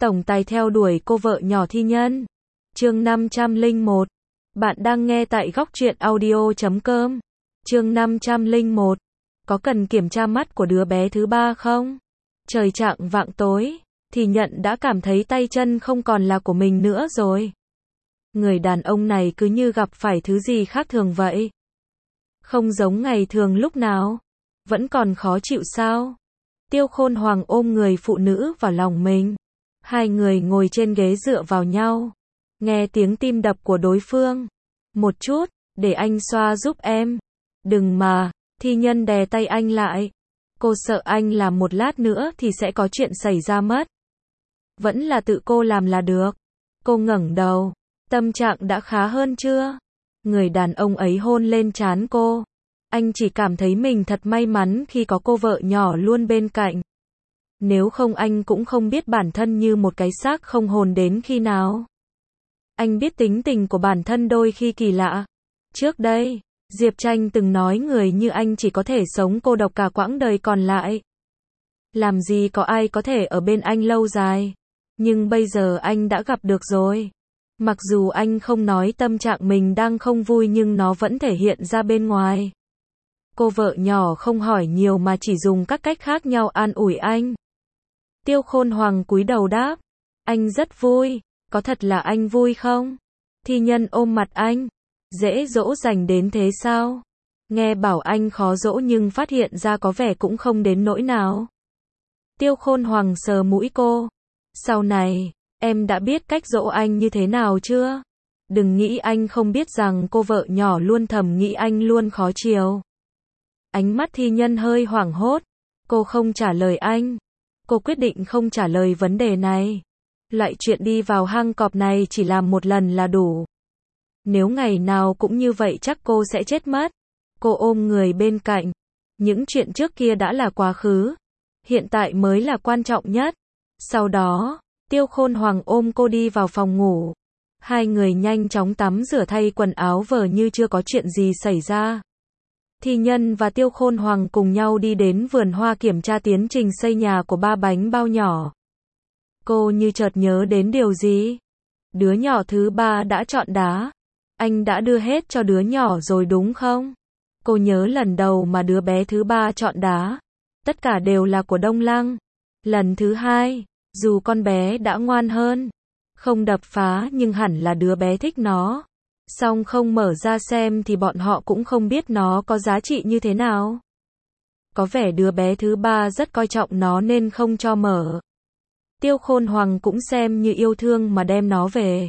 tổng tài theo đuổi cô vợ nhỏ Thi Nhân. Chương 501. Bạn đang nghe tại góc truyện audio.com. Chương 501. Có cần kiểm tra mắt của đứa bé thứ ba không? Trời chạng vạng tối, Thi Nhân đã cảm thấy tay chân không còn là của mình nữa rồi. Người đàn ông này cứ như gặp phải thứ gì khác thường vậy. Không giống ngày thường lúc nào. Vẫn còn khó chịu sao? Tiêu Khôn Hoàng ôm người phụ nữ vào lòng mình. Hai người ngồi trên ghế dựa vào nhau. Nghe tiếng tim đập của đối phương. Một chút, để anh xoa giúp em. Đừng mà, Thi Nhân đè tay anh lại. Cô sợ anh làm một lát nữa thì sẽ có chuyện xảy ra mất. Vẫn là tự cô làm là được. Cô ngẩng đầu. Tâm trạng đã khá hơn chưa? Người đàn ông ấy hôn lên trán cô. Anh chỉ cảm thấy mình thật may mắn khi có cô vợ nhỏ luôn bên cạnh. Nếu không anh cũng không biết bản thân như một cái xác không hồn đến khi nào. Anh biết tính tình của bản thân đôi khi kỳ lạ. Trước đây, Diệp Tranh từng nói người như anh chỉ có thể sống cô độc cả quãng đời còn lại. Làm gì có ai có thể ở bên anh lâu dài. Nhưng bây giờ anh đã gặp được rồi. Mặc dù anh không nói tâm trạng mình đang không vui nhưng nó vẫn thể hiện ra bên ngoài. Cô vợ nhỏ không hỏi nhiều mà chỉ dùng các cách khác nhau an ủi anh. Tiêu Khôn Hoàng cúi đầu đáp. Anh rất vui. Có thật là anh vui không? Thi Nhân ôm mặt anh. Dễ dỗ dành đến thế sao? Nghe bảo anh khó dỗ nhưng phát hiện ra có vẻ cũng không đến nỗi nào. Tiêu Khôn Hoàng sờ mũi cô. Sau này, em đã biết cách dỗ anh như thế nào chưa? Đừng nghĩ anh không biết rằng cô vợ nhỏ luôn thầm nghĩ anh luôn khó chiều. Ánh mắt Thi Nhân hơi hoảng hốt. Cô không trả lời anh. Cô quyết định không trả lời vấn đề này. Loại chuyện đi vào hang cọp này chỉ làm một lần là đủ. Nếu ngày nào cũng như vậy chắc cô sẽ chết mất. Cô ôm người bên cạnh. Những chuyện trước kia đã là quá khứ. Hiện tại mới là quan trọng nhất. Sau đó, Tiêu Khôn Hoàng ôm cô đi vào phòng ngủ. Hai người nhanh chóng tắm rửa thay quần áo vờ như chưa có chuyện gì xảy ra. Thi Nhân và Tiêu Khôn Hoàng cùng nhau đi đến vườn hoa kiểm tra tiến trình xây nhà của ba bánh bao nhỏ. Cô như chợt nhớ đến điều gì. Đứa nhỏ thứ ba đã chọn đá. Anh đã đưa hết cho đứa nhỏ rồi đúng không? Cô nhớ lần đầu mà đứa bé thứ ba chọn đá. Tất cả đều là của Đông Lăng. Lần thứ hai, dù con bé đã ngoan hơn, không đập phá nhưng hẳn là đứa bé thích nó. Song không mở ra xem thì bọn họ cũng không biết nó có giá trị như thế nào. Có vẻ đứa bé thứ ba rất coi trọng nó nên không cho mở. Tiêu Khôn Hoàng cũng xem như yêu thương mà đem nó về.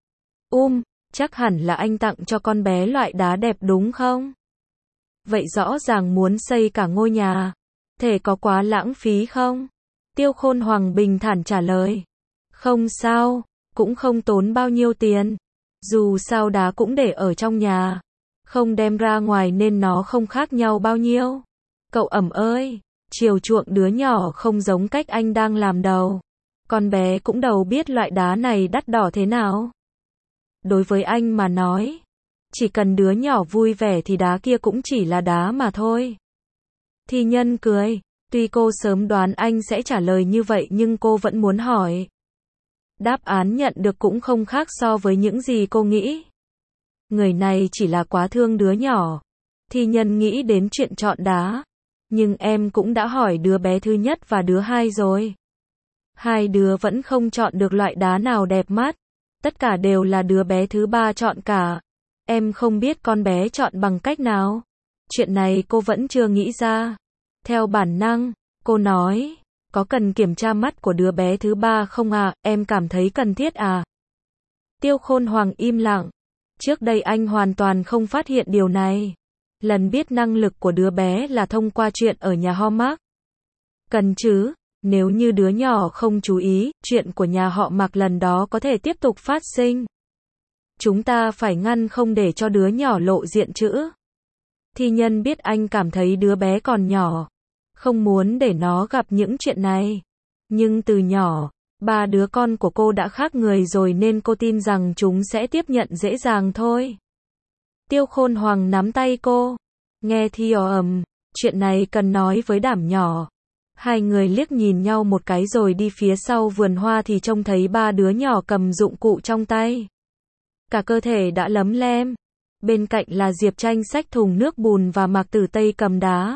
Chắc hẳn là anh tặng cho con bé loại đá đẹp đúng không? Vậy rõ ràng muốn xây cả ngôi nhà. Thể có quá lãng phí không? Tiêu Khôn Hoàng bình thản trả lời. Không sao, cũng không tốn bao nhiêu tiền. Dù sao đá cũng để ở trong nhà. Không đem ra ngoài nên nó không khác nhau bao nhiêu. Cậu Ẩm ơi, chiều chuộng đứa nhỏ không giống cách anh đang làm đâu. Con bé cũng đâu biết loại đá này đắt đỏ thế nào. Đối với anh mà nói, chỉ cần đứa nhỏ vui vẻ thì đá kia cũng chỉ là đá mà thôi. Thi Nhân cười, tuy cô sớm đoán anh sẽ trả lời như vậy nhưng cô vẫn muốn hỏi. Đáp án nhận được cũng không khác so với những gì cô nghĩ. Người này chỉ là quá thương đứa nhỏ. Thi Nhân nghĩ đến chuyện chọn đá. Nhưng em cũng đã hỏi đứa bé thứ nhất và đứa hai rồi. Hai đứa vẫn không chọn được loại đá nào đẹp mắt. Tất cả đều là đứa bé thứ ba chọn cả. Em không biết con bé chọn bằng cách nào. Chuyện này cô vẫn chưa nghĩ ra. Theo bản năng, cô nói, có cần kiểm tra mắt của đứa bé thứ ba không à, em cảm thấy cần thiết à? Tiêu Khôn Hoàng im lặng. Trước đây anh hoàn toàn không phát hiện điều này. Lần biết năng lực của đứa bé là thông qua chuyện ở nhà họ Mạc. Cần chứ, nếu như đứa nhỏ không chú ý, chuyện của nhà họ Mạc lần đó có thể tiếp tục phát sinh. Chúng ta phải ngăn không để cho đứa nhỏ lộ diện chữ. Thi Nhân biết anh cảm thấy đứa bé còn nhỏ. Không muốn để nó gặp những chuyện này. Nhưng từ nhỏ, ba đứa con của cô đã khác người rồi nên cô tin rằng chúng sẽ tiếp nhận dễ dàng thôi. Tiêu Khôn Hoàng nắm tay cô. Nghe Thi Ẩm, chuyện này cần nói với Đảm nhỏ. Hai người liếc nhìn nhau một cái rồi đi phía sau vườn hoa thì trông thấy ba đứa nhỏ cầm dụng cụ trong tay. Cả cơ thể đã lấm lem. Bên cạnh là Diệp Tranh xách thùng nước bùn và Mạc Tử Tây cầm đá.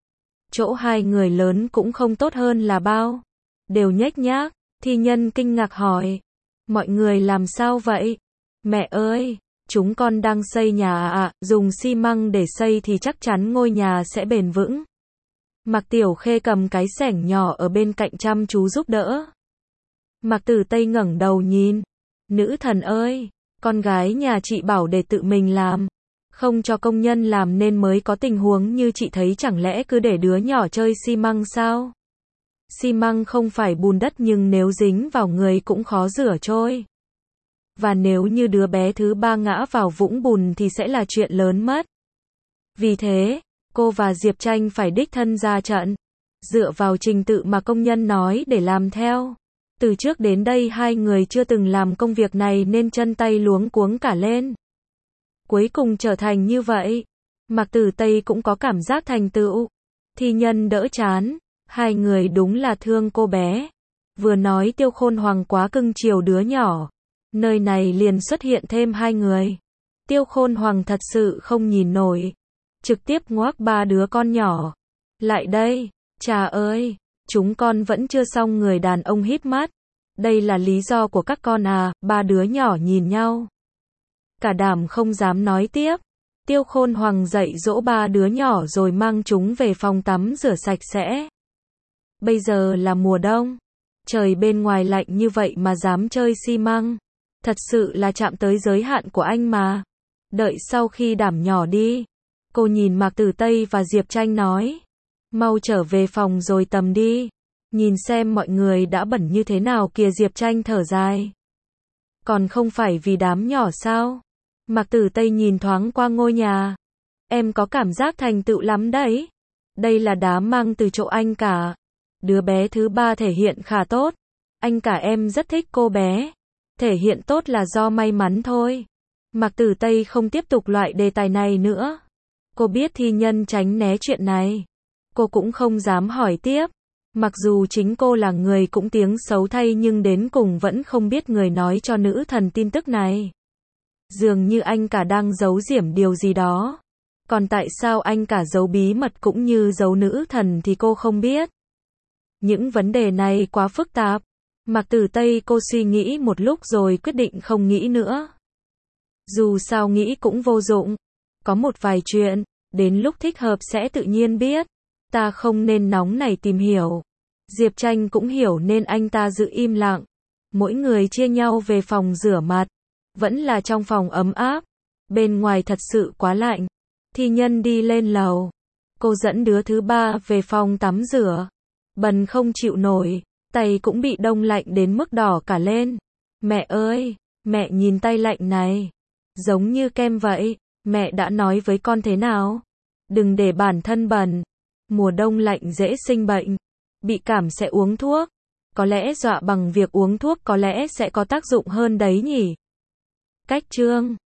Chỗ hai người lớn cũng không tốt hơn là bao. Đều nhếch nhác. Thi Nhân kinh ngạc hỏi. Mọi người làm sao vậy? Mẹ ơi, chúng con đang xây nhà ạ, dùng xi măng để xây thì chắc chắn ngôi nhà sẽ bền vững. Mạc Tiểu Khê cầm cái xẻng nhỏ ở bên cạnh chăm chú giúp đỡ. Mạc Tử Tây ngẩng đầu nhìn. Nữ thần ơi, con gái nhà chị bảo để tự mình làm. Không cho công nhân làm nên mới có tình huống như chị thấy, chẳng lẽ cứ để đứa nhỏ chơi xi măng sao? Xi măng không phải bùn đất nhưng nếu dính vào người cũng khó rửa trôi. Và nếu như đứa bé thứ ba ngã vào vũng bùn thì sẽ là chuyện lớn mất. Vì thế, cô và Diệp Tranh phải đích thân ra trận, dựa vào trình tự mà công nhân nói để làm theo. Từ trước đến đây hai người chưa từng làm công việc này nên chân tay luống cuống cả lên. Cuối cùng trở thành như vậy. Mạc Tử Tây cũng có cảm giác thành tựu. Thi Nhân đỡ chán. Hai người đúng là thương cô bé. Vừa nói Tiêu Khôn Hoàng quá cưng chiều đứa nhỏ. Nơi này liền xuất hiện thêm hai người. Tiêu Khôn Hoàng thật sự không nhìn nổi. Trực tiếp ngoác ba đứa con nhỏ. Lại đây, cha ơi, chúng con vẫn chưa xong. Người đàn ông híp mắt. Đây là lý do của các con à? Ba đứa nhỏ nhìn nhau. Cả đảm không dám nói tiếp. Tiêu Khôn Hoàng dạy dỗ ba đứa nhỏ rồi mang chúng về phòng tắm rửa sạch sẽ. Bây giờ là mùa đông. Trời bên ngoài lạnh như vậy mà dám chơi xi măng. Thật sự là chạm tới giới hạn của anh mà. Đợi sau khi đảm nhỏ đi. Cô nhìn Mạc Tử Tây và Diệp Tranh nói. Mau trở về phòng rồi tầm đi. Nhìn xem mọi người đã bẩn như thế nào kìa. Diệp Tranh thở dài. Còn không phải vì đám nhỏ sao? Mạc Tử Tây nhìn thoáng qua ngôi nhà. Em có cảm giác thành tựu lắm đấy. Đây là đá mang từ chỗ anh cả. Đứa bé thứ ba thể hiện khá tốt. Anh cả em rất thích cô bé. Thể hiện tốt là do may mắn thôi. Mạc Tử Tây không tiếp tục loại đề tài này nữa. Cô biết Thi Nhân tránh né chuyện này. Cô cũng không dám hỏi tiếp. Mặc dù chính cô là người cũng tiếng xấu thay nhưng đến cùng vẫn không biết người nói cho nữ thần tin tức này. Dường như anh cả đang giấu giểm điều gì đó. Còn tại sao anh cả giấu bí mật cũng như giấu nữ thần thì cô không biết. Những vấn đề này quá phức tạp. Mạc Tử Tây cô suy nghĩ một lúc rồi quyết định không nghĩ nữa. Dù sao nghĩ cũng vô dụng. Có một vài chuyện, đến lúc thích hợp sẽ tự nhiên biết. Ta không nên nóng nảy tìm hiểu. Diệp Tranh cũng hiểu nên anh ta giữ im lặng. Mỗi người chia nhau về phòng rửa mặt. Vẫn là trong phòng ấm áp. Bên ngoài thật sự quá lạnh. Thi Nhân đi lên lầu. Cô dẫn đứa thứ ba về phòng tắm rửa. Bần không chịu nổi. Tay cũng bị đông lạnh đến mức đỏ cả lên. Mẹ ơi, mẹ nhìn tay lạnh này. Giống như kem vậy. Mẹ đã nói với con thế nào? Đừng để bản thân bẩn. Mùa đông lạnh dễ sinh bệnh. Bị cảm sẽ uống thuốc. Có lẽ dọa bằng việc uống thuốc có lẽ sẽ có tác dụng hơn đấy nhỉ. Cách chương